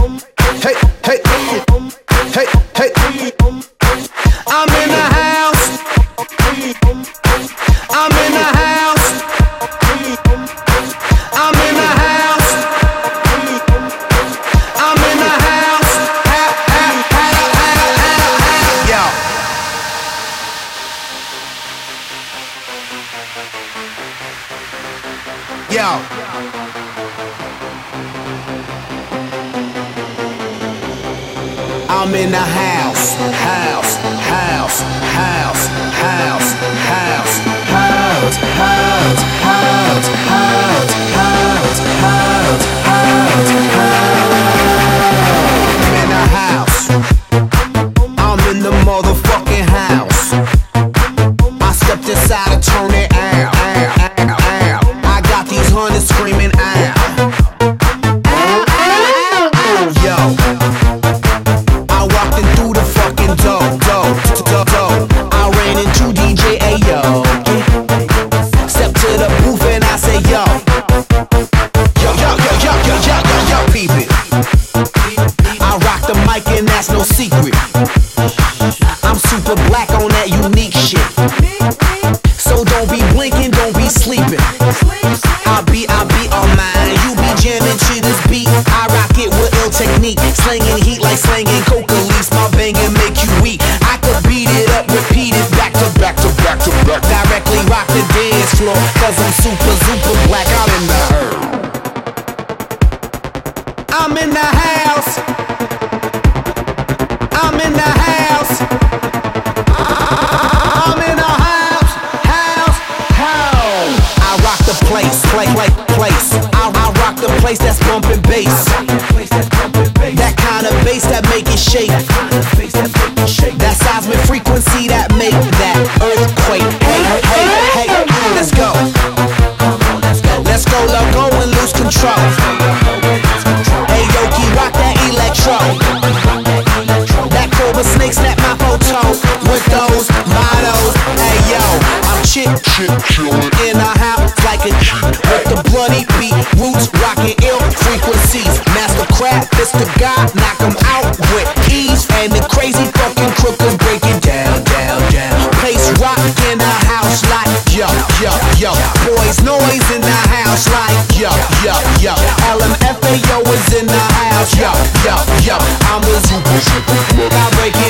hey, hey, hey, hey. I'm in the house. I'm in the house. I'm in the house. I'm in the house. Yo. Yo. I'm in the house, house, house, house, house, house, house, house, house, house, house, house, house, house. I'm in the house. I'm in the motherfucking house. I stepped inside to turn it out. I got these hunters screaming out. Yo. I ran into DJ Ayo. Step to the booth and I say yo. Yo, peep it. I rock the mic and that's no secret. I'm super black on that unique shit. So don't be blinking, don't be sleeping. I be on mine. You be jamming to this beat. I rock it with ill technique. Slanging heat like slanging coca leaves. My banging make you weak. I could beat it up, repeat it back to back to back to back. Directly rock the dance floor, cause I'm super black. I'm in the herb. I'm in the house. I'm in the house. I'm in the house. House. I rock the place. I rock the place that's bumping bass. That kind of bass that make it shake. That seismic frequency that make that earthquake. Hey, let's go. Let's go, loco, and lose control. Hey, Yoki, rock that electro. That Cobra Snake snap my photo with those mottos. Hey, yo, I'm chillin' in the house like a G with the bloody beat. Roots rockin' ill frequencies. Master Craft, Mr. God, knock 'em out with ease. And the crazy fucking crook will break it down. Place rock in the house like yo. Boys noise in the house like yo. LMFAO is in the house, yo. I'm the super. I break it